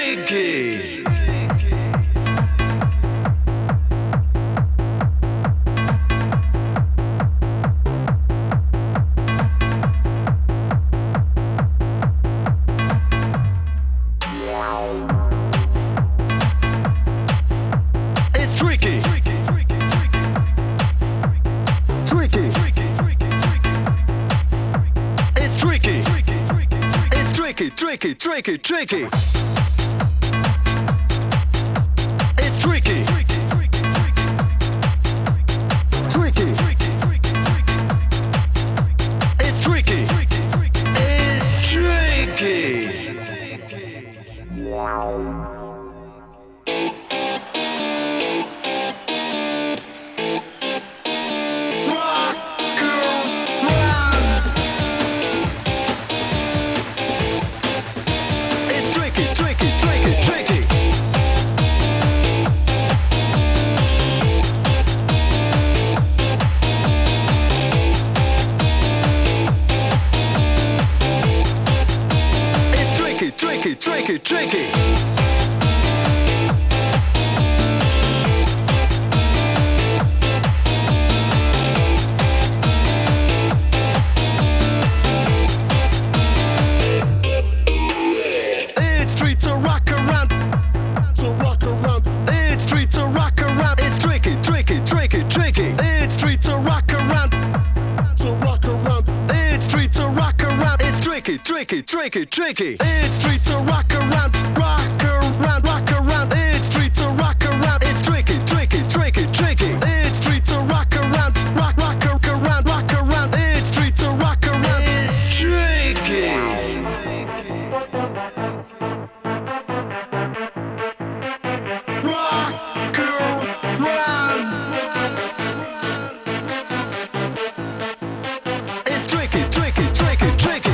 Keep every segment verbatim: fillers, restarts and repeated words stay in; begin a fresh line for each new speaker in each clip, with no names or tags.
tricky. It's tricky. Tricky. It's tricky. It's tricky, tricky, tricky, tricky. It's tricky. Tricky. It's tricky. It's tricky. Tricky, tricky, tricky. It's tricky to rock around, to rock around. It's tricky to rock around. It's tricky, tricky, tricky, tricky. It's tricky to rock around, to rock around. It's tricky to rock around. It's tricky, tricky, tricky, tricky. It's tricky to rock around, rock around, rock around. It's tricky to rock around. It's tricky, tricky, tricky, tricky. It's tricky to rock around, rock, rock around, rock around. It's tricky to rock around. It's tricky. Rock around. It's tricky, tricky, tricky, tricky.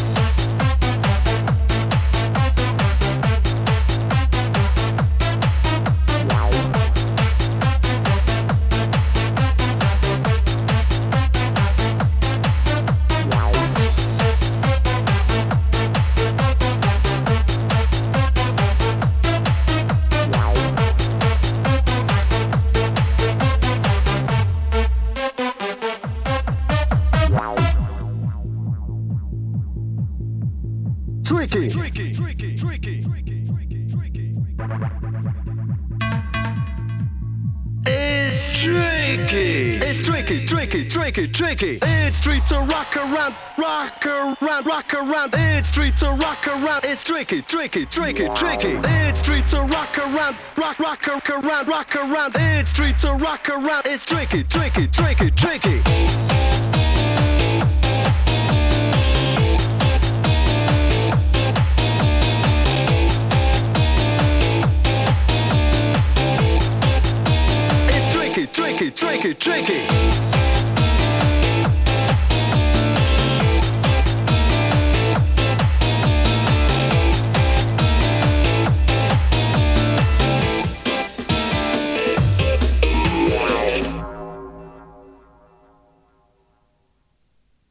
Tricky. Tricky, tricky, tricky, tricky, tricky, tricky. It's tricky. It's tricky, tricky, tricky, tricky. It's tricky to rock around, rock around, rock around. It's tricky to rock around. It's tricky, tricky, tricky, tricky. It's tricky to rock around, rock, rock around, rock around. It's tricky to rock around. It's tricky, tricky, tricky, tricky. Tricky, tricky, tricky.